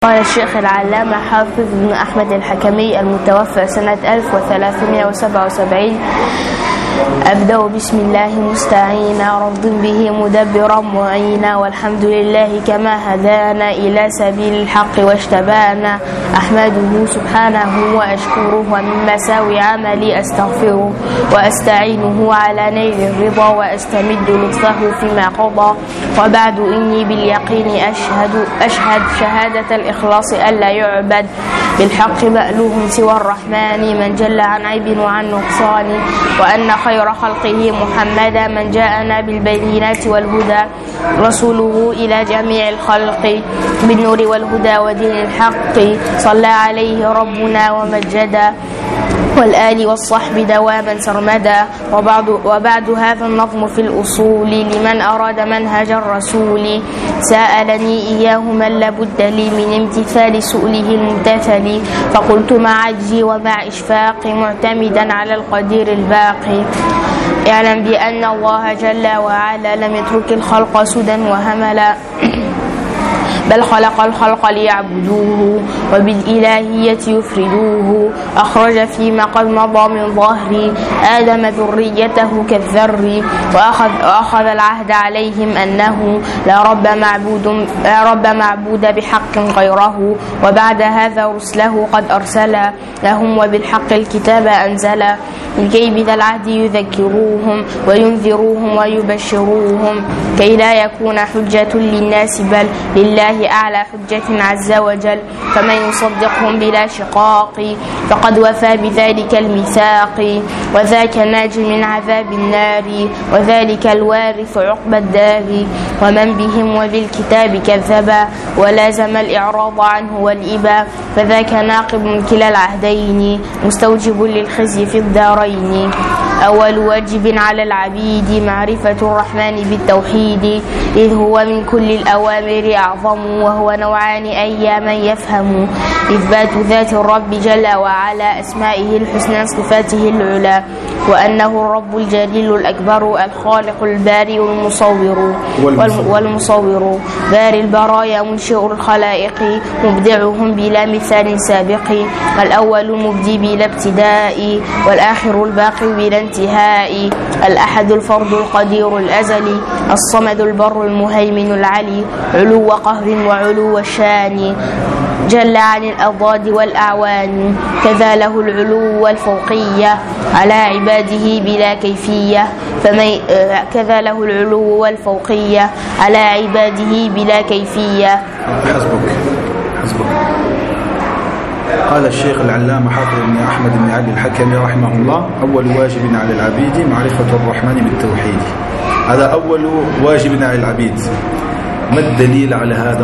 قال الشيخ العلامة حافظ بن أحمد الحكمي المتوفى سنة 1377: أبدأ بسم الله مستعينا، رض به مدبرا معينا، والحمد لله كما هدانا إلى سبيل الحق واجتبانا. أحمده سبحانه وأشكره، ومن مساوي عملي أستغفره، وأستعينه على نيل الرضا، وأستمد لطفه فيما قضى. وبعد، إني باليقين أشهد شهادة الإخلاص ألا يعبد بالحق مألوه سوى الرحمن، من جل عن عيب وعن نقصان، وأن خير خلقه محمدا من جاءنا بالبينات والهدى، رسوله إلى جميع الخلق بالنور والهدى ودين الحق، صلى عليه ربنا ومجدا، والآل والصحب دواما سرمدا. وبعد هذا النظم في الأصول لمن أراد منهج الرسول، سألني إياه من لابد لي من امتثال سؤله الممتثل، فقلت مع عجزي ومع إشفاقي معتمدا على القدير الباقي: اعلم بأن الله جل وعلا لم يترك الخلق سدى وهملا، بل خلق الخلق ليعبدوه وبالإلهية يفردوه. أخرج فيما قد مضى من ظهر آدم ذريته كالذر، وأخذ العهد عليهم أنه لا رب معبود بحق غيره، وبعد هذا رسله قد أرسل لهم، وبالحق الكتاب أنزل، لكي بذا العهد يذكروهم وينذروهم ويبشروهم، كي لا يكون حجة للناس بل لله أعلى حجة عز وجل. فمن يصدقهم بلا شقاق فقد وفى بذلك الميثاق، وذاك ناج من عذاب النار، وذلك الوارث عقبى الدار. ومن بهم وبالكتاب كذبا ولازم الإعراض عنه والإبا، فذاك ناقض من كلا العهدين، مستوجب للخزي في الدارين. أول واجب على العبيد معرفة الرحمن بالتوحيد، إذ هو من كل الأوامر أعظم، وهو نوعان أياما يفهم: إثبات ذات الرب جل وعلا، أسمائه الحسنى صفاته العلى، وأنه الرب الجليل الأكبر الخالق البارئ والمصور، باري البرايا منشئ الخلائق، مبدعهم بلا مثال سابق، الأول المبدي بلا ابتداء، والآخر الباقي بلا انتهاء، الأحد الفرد القدير الأزلي، الصمد البر المهيمن العلي، علو قهر وعلو الشان، جل عن الأضداد والأعوان، كذا له العلو والفوقية على عباده بلا كيفية، كذا له العلو والفوقية على عباده بلا كيفية. حسبك. قال الشيخ العلامة حافظ بن أحمد بن علي الحكمي رحمه الله: أول واجب على العبيد معرفة الرحمن بالتوحيد. هذا أول واجب على العبيد. ما الدليل على هذا؟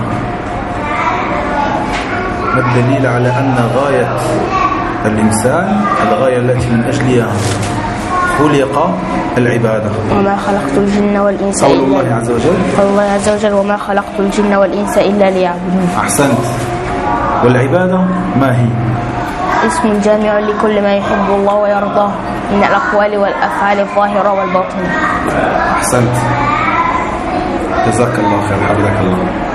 ما الدليل على أن غاية الإنسان الغاية التي من أجلها خلق العبادة؟ وما خلقت الجن والإنس قول الله عز وجل. قول الله عز وجل: وما خلقت الجن والإنس إلا ليعبدون. أحسنت. والعبادة ما هي؟ اسم جامع لكل ما يحب الله ويرضاه من الأقوال والأفعال الظاهرة والباطنة. أحسنت، جزاك الله خير، حفظك الله.